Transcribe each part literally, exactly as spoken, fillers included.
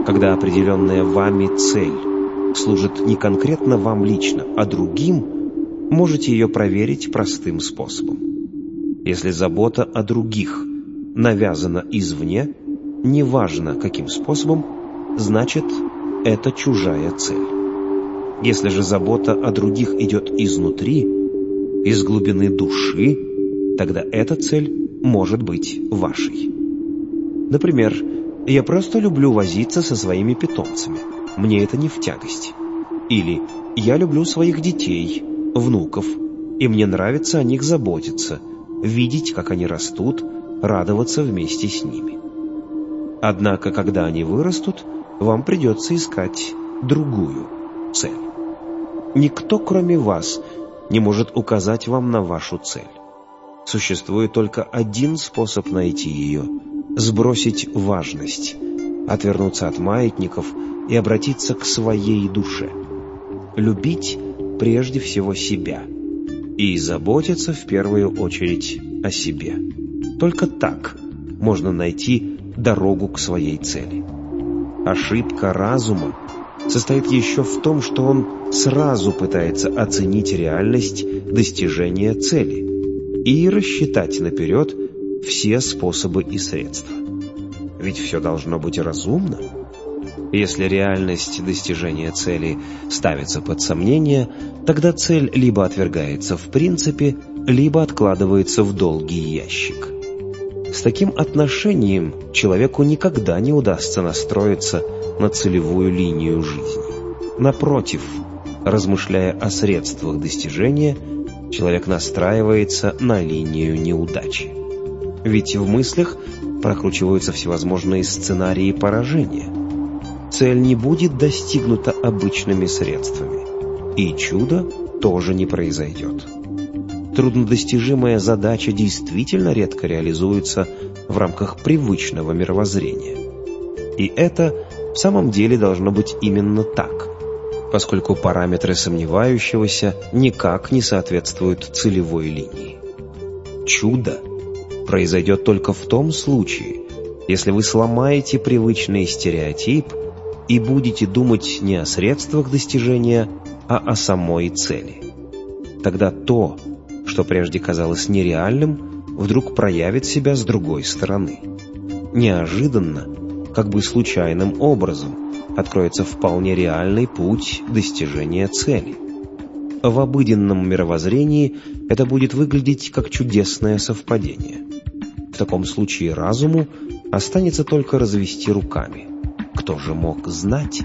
когда определенная вами цель служит не конкретно вам лично, а другим, можете ее проверить простым способом. Если забота о других навязана извне, неважно каким способом, значит, это чужая цель. Если же забота о других идет изнутри, из глубины души, тогда эта цель может быть вашей. Например, я просто люблю возиться со своими питомцами, мне это не в тягость. Или я люблю своих детей, внуков, и мне нравится о них заботиться, видеть, как они растут, радоваться вместе с ними. Однако, когда они вырастут, вам придется искать другую цель. Никто, кроме вас, не может указать вам на вашу цель. Существует только один способ найти ее – сбросить важность, отвернуться от маятников и обратиться к своей душе. Любить прежде всего себя и заботиться в первую очередь о себе. Только так можно найти дорогу к своей цели. Ошибка разума состоит еще в том, что он сразу пытается оценить реальность достижения цели и рассчитать наперед все способы и средства. Ведь все должно быть разумно. Если реальность достижения цели ставится под сомнение, тогда цель либо отвергается в принципе, либо откладывается в долгий ящик. С таким отношением человеку никогда не удастся настроиться на целевую линию жизни. Напротив, размышляя о средствах достижения, человек настраивается на линию неудачи. Ведь в мыслях прокручиваются всевозможные сценарии поражения. Цель не будет достигнута обычными средствами, и чудо тоже не произойдет. Труднодостижимая задача действительно редко реализуется в рамках привычного мировоззрения. И это в самом деле должно быть именно так, поскольку параметры сомневающегося никак не соответствуют целевой линии. Чудо произойдет только в том случае, если вы сломаете привычный стереотип и будете думать не о средствах достижения, а о самой цели. Тогда то, что прежде казалось нереальным, вдруг проявит себя с другой стороны. Неожиданно, как бы случайным образом, откроется вполне реальный путь достижения цели. В обыденном мировоззрении это будет выглядеть как чудесное совпадение. В таком случае разуму останется только развести руками. Кто же мог знать?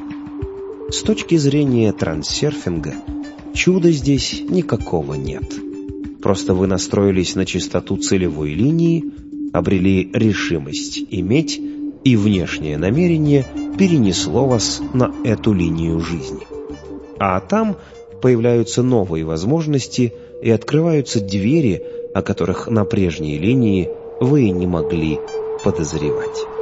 С точки зрения трансерфинга, чуда здесь никакого нет. Просто вы настроились на чистоту целевой линии, обрели решимость иметь, и внешнее намерение перенесло вас на эту линию жизни. А там появляются новые возможности и открываются двери, о которых на прежней линии вы не могли подозревать.